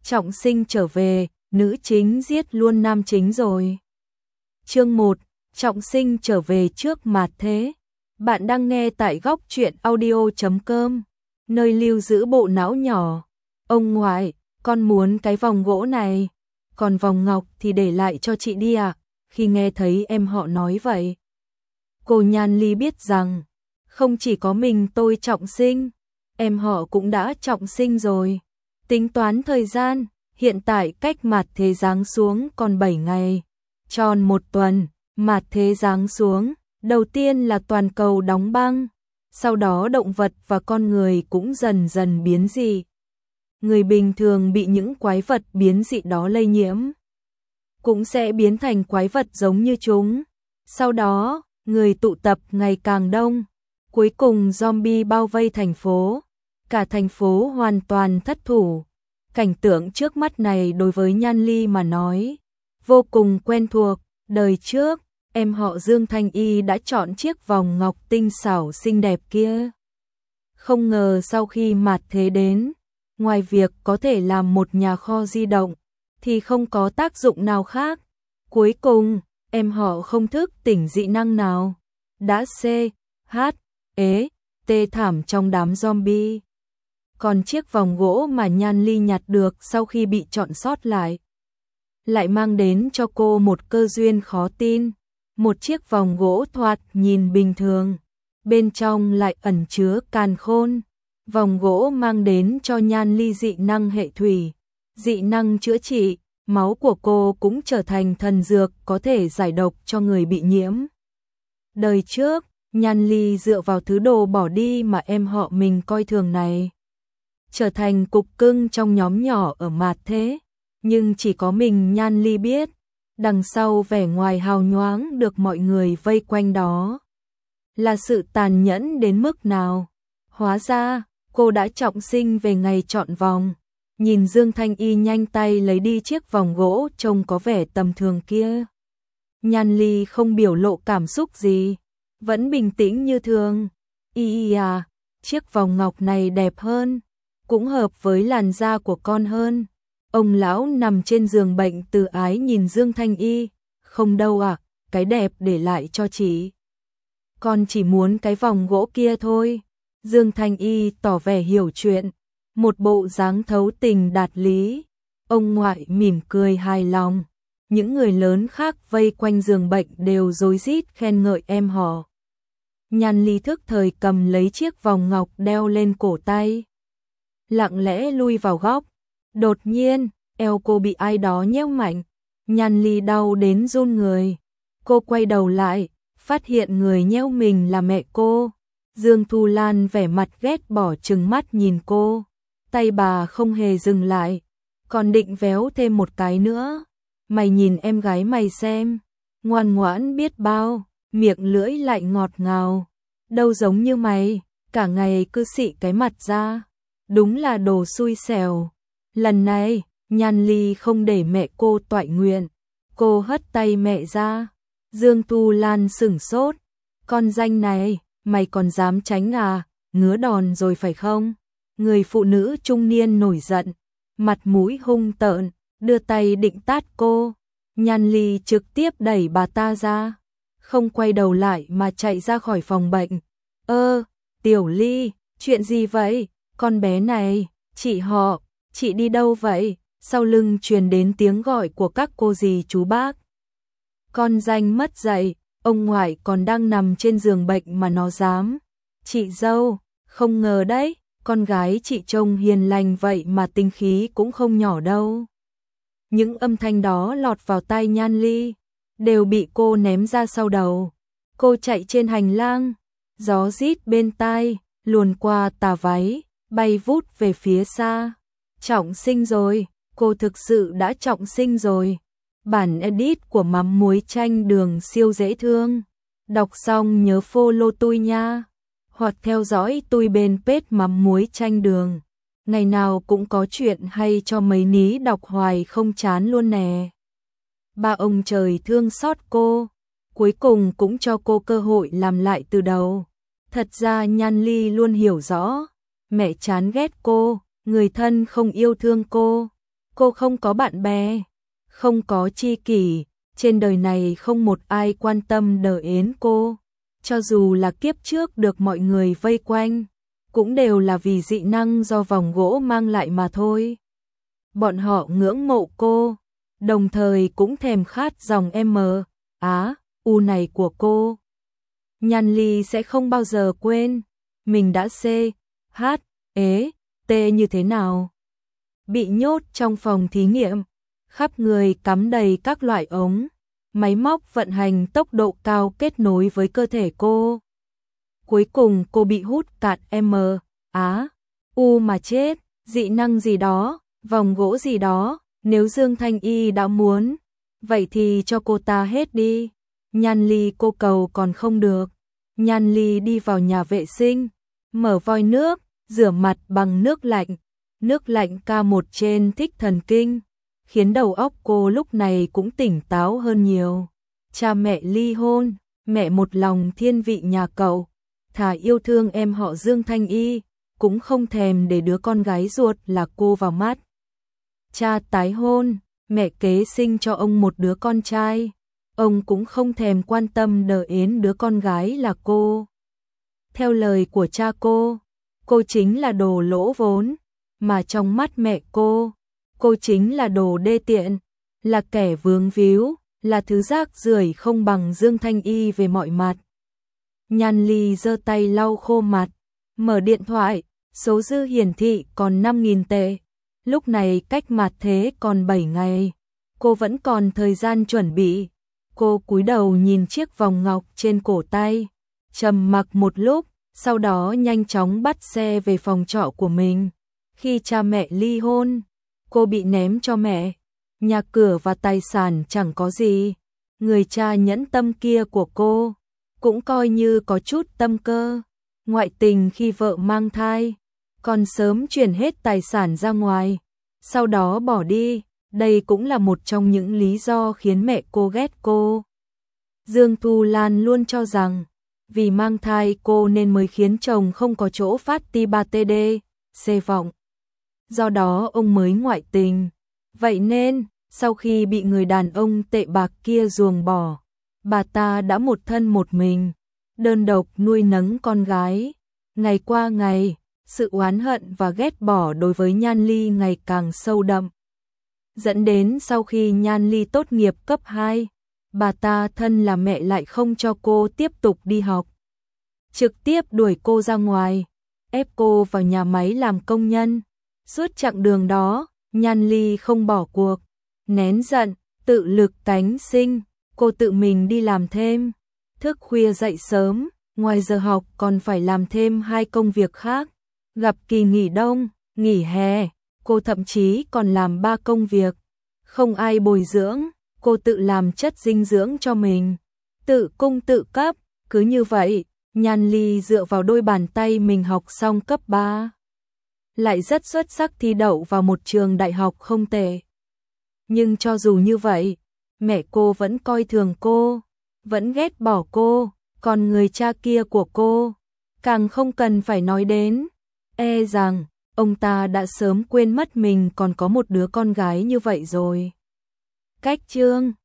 Trọng Sinh trở về, nữ chính giết luôn nam chính rồi. Chương 1, Trọng Sinh trở về trước mạt thế. Bạn đang nghe tại góc truyện audio.com, nơi lưu giữ bộ não nhỏ. Ông ngoại, con muốn cái vòng gỗ này, còn vòng ngọc thì để lại cho chị đi ạ. Khi nghe thấy em họ nói vậy, cô Nhan Ly biết rằng không chỉ có mình tôi trọng sinh, em họ cũng đã trọng sinh rồi. Tính toán thời gian, hiện tại cách mạt thế giáng xuống còn 7 ngày, tròn 1 tuần. Mạt thế giáng xuống, đầu tiên là toàn cầu đóng băng, sau đó động vật và con người cũng dần dần biến dị. Người bình thường bị những quái vật biến dị đó lây nhiễm, cũng sẽ biến thành quái vật giống như chúng. Sau đó, người tụ tập ngày càng đông, cuối cùng zombie bao vây thành phố, cả thành phố hoàn toàn thất thủ. Cảnh tượng trước mắt này đối với Nhan Ly mà nói vô cùng quen thuộc. Đời trước, em họ Dương Thanh Y đã chọn chiếc vòng ngọc tinh xảo xinh đẹp kia. Không ngờ sau khi mạt thế đến, ngoài việc có thể làm một nhà kho di động, thì không có tác dụng nào khác. Cuối cùng, em họ không thức tỉnh dị năng nào, đã tê thảm trong đám zombie. Còn chiếc vòng gỗ mà Nhan Ly nhặt được sau khi bị chọn sót lại mang đến cho cô một cơ duyên khó tin. Một chiếc vòng gỗ thoạt nhìn bình thường, bên trong lại ẩn chứa càn khôn. Vòng gỗ mang đến cho Nhan Ly dị năng hệ thủy, dị năng chữa trị, máu của cô cũng trở thành thần dược có thể giải độc cho người bị nhiễm. Đời trước, Nhan Ly dựa vào thứ đồ bỏ đi mà em họ mình coi thường này, trở thành cục cưng trong nhóm nhỏ ở mạt thế. Nhưng chỉ có mình Nhan Ly biết, đằng sau vẻ ngoài hào nhoáng được mọi người vây quanh đó là sự tàn nhẫn đến mức nào. Hóa ra, cô đã trọng sinh về ngày chọn vòng. Nhìn Dương Thanh Y nhanh tay lấy đi chiếc vòng gỗ trông có vẻ tầm thường kia, Nhan Ly không biểu lộ cảm xúc gì, vẫn bình tĩnh như thường. À, chiếc vòng ngọc này đẹp hơn, cũng hợp với làn da của con hơn. Ông lão nằm trên giường bệnh từ ái nhìn Dương Thanh Y, không đâu ạ, cái đẹp để lại cho chị. Con chỉ muốn cái vòng gỗ kia thôi. Dương Thanh Y tỏ vẻ hiểu chuyện, một bộ dáng thấu tình đạt lý. Ông ngoại mỉm cười hài lòng. Những người lớn khác vây quanh giường bệnh đều rối rít khen ngợi em họ. Nhan Ly thức thời cầm lấy chiếc vòng ngọc đeo lên cổ tay, lặng lẽ lui vào góc. Đột nhiên, eo cô bị ai đó nhéo mạnh, Nhan Ly đau đến run người. Cô quay đầu lại, phát hiện người nhéo mình là mẹ cô. Dương Thu Lan vẻ mặt ghét bỏ trừng mắt nhìn cô, tay bà không hề dừng lại, còn định véo thêm một cái nữa. Mày nhìn em gái mày xem, ngoan ngoãn biết bao, miệng lưỡi lại ngọt ngào, đâu giống như mày, cả ngày cứ xị cái mặt ra, đúng là đồ xui xẻo. Lần này, Nhan Ly không để mẹ cô toại nguyện, cô hất tay mẹ ra. Dương Thu Lan sửng sốt, con danh này, mày còn dám tránh à, ngứa đòn rồi phải không? Người phụ nữ trung niên nổi giận, mặt mũi hung tợn, đưa tay định tát cô. Nhan Ly trực tiếp đẩy bà ta ra, không quay đầu lại mà chạy ra khỏi phòng bệnh. Tiểu Ly, chuyện gì vậy? Con bé này, chị đi đâu vậy? Sau lưng truyền đến tiếng gọi của các cô dì chú bác. Con danh mất dạy, ông ngoại còn đang nằm trên giường bệnh mà nó dám. Chị dâu, không ngờ đấy, con gái chị trông hiền lành vậy mà tinh khí cũng không nhỏ đâu. Những âm thanh đó lọt vào tai Nhan Ly, đều bị cô ném ra sau đầu. Cô chạy trên hành lang, gió rít bên tai, luồn qua tà váy, bay vút về phía xa. Trọng sinh rồi, cô thực sự đã trọng sinh rồi. Bản edit của mắm muối chanh đường siêu dễ thương. Đọc xong nhớ follow tôi nha, hoặc theo dõi tôi bên page mắm muối chanh đường. Ngày nào cũng có chuyện hay cho mấy ní đọc hoài không chán luôn nè. Ba ông trời thương xót cô, cuối cùng cũng cho cô cơ hội làm lại từ đầu. Thật ra Nhan Ly luôn hiểu rõ, mẹ chán ghét cô, người thân không yêu thương cô, Cô không có bạn bè, không có tri kỷ, trên đời này không một ai quan tâm đờ yến cô. Cho dù là kiếp trước được mọi người vây quanh, cũng đều là vì dị năng do vòng gỗ mang lại mà thôi. Bọn họ ngưỡng mộ cô, đồng thời cũng thèm khát dòng M, Á, U này của cô. Nhan Ly sẽ không bao giờ quên, mình đã C, H, ế, T như thế nào. Bị nhốt trong phòng thí nghiệm, khắp người cắm đầy các loại ống, máy móc vận hành tốc độ cao kết nối với cơ thể cô. Cuối cùng cô bị hút cạn M, Á, U mà chết, dị năng gì đó, vòng gỗ gì đó, nếu Dương Thanh Y đã muốn, vậy thì cho cô ta hết đi. Nhan Ly cô cầu còn không được. Nhan Ly đi vào nhà vệ sinh, mở vòi nước, rửa mặt bằng nước lạnh K1 trên thích thần kinh, khiến đầu óc cô lúc này cũng tỉnh táo hơn nhiều. Cha mẹ ly hôn, mẹ một lòng thiên vị nhà cậu, thà yêu thương em họ Dương Thanh Y, cũng không thèm để đứa con gái ruột là cô vào mắt. Cha tái hôn, mẹ kế sinh cho ông một đứa con trai, ông cũng không thèm quan tâm đờ yến đứa con gái là cô. Theo lời của cha cô chính là đồ lỗ vốn, mà trong mắt mẹ cô chính là đồ đê tiện, là kẻ vướng víu, là thứ rác rưởi không bằng Dương Thanh Y về mọi mặt. Nhan Ly giơ tay lau khô mặt, mở điện thoại, số dư hiển thị còn 5.000 tệ. Lúc này cách mặt thế còn 7 ngày, cô vẫn còn thời gian chuẩn bị. Cô cúi đầu nhìn chiếc vòng ngọc trên cổ tay, trầm mặc một lúc, sau đó nhanh chóng bắt xe về phòng trọ của mình. Khi cha mẹ ly hôn, cô bị ném cho mẹ, nhà cửa và tài sản chẳng có gì. Người cha nhẫn tâm kia của cô cũng coi như có chút tâm cơ, ngoại tình khi vợ mang thai, còn sớm chuyển hết tài sản ra ngoài, sau đó bỏ đi. Đây cũng là một trong những lý do khiến mẹ cô ghét cô. Dương Thu Lan luôn cho rằng, vì mang thai cô nên mới khiến chồng không có chỗ phát ti 3TD, C vọng. Do đó ông mới ngoại tình. Vậy nên, sau khi bị người đàn ông tệ bạc kia ruồng bỏ, bà ta đã một thân một mình, đơn độc nuôi nấng con gái. Ngày qua ngày, sự oán hận và ghét bỏ đối với Nhan Ly ngày càng sâu đậm. Dẫn đến sau khi Nhan Ly tốt nghiệp cấp 2, bà ta thân là mẹ lại không cho cô tiếp tục đi học. Trực tiếp đuổi cô ra ngoài, ép cô vào nhà máy làm công nhân. Suốt chặng đường đó, Nhan Ly không bỏ cuộc, nén giận, tự lực cánh sinh, cô tự mình đi làm thêm, thức khuya dậy sớm, ngoài giờ học còn phải làm thêm 2 công việc khác. Gặp kỳ nghỉ đông, nghỉ hè, cô thậm chí còn làm 3 công việc. Không ai bồi dưỡng, cô tự làm chất dinh dưỡng cho mình, tự cung tự cấp. Cứ như vậy, Nhan Ly dựa vào đôi bàn tay mình học xong cấp 3, lại rất xuất sắc thi đậu vào một trường đại học không tệ. Nhưng cho dù như vậy, mẹ cô vẫn coi thường cô, vẫn ghét bỏ cô, còn người cha kia của cô, càng không cần phải nói đến. E rằng, ông ta đã sớm quên mất mình còn có một đứa con gái như vậy rồi. Cách chương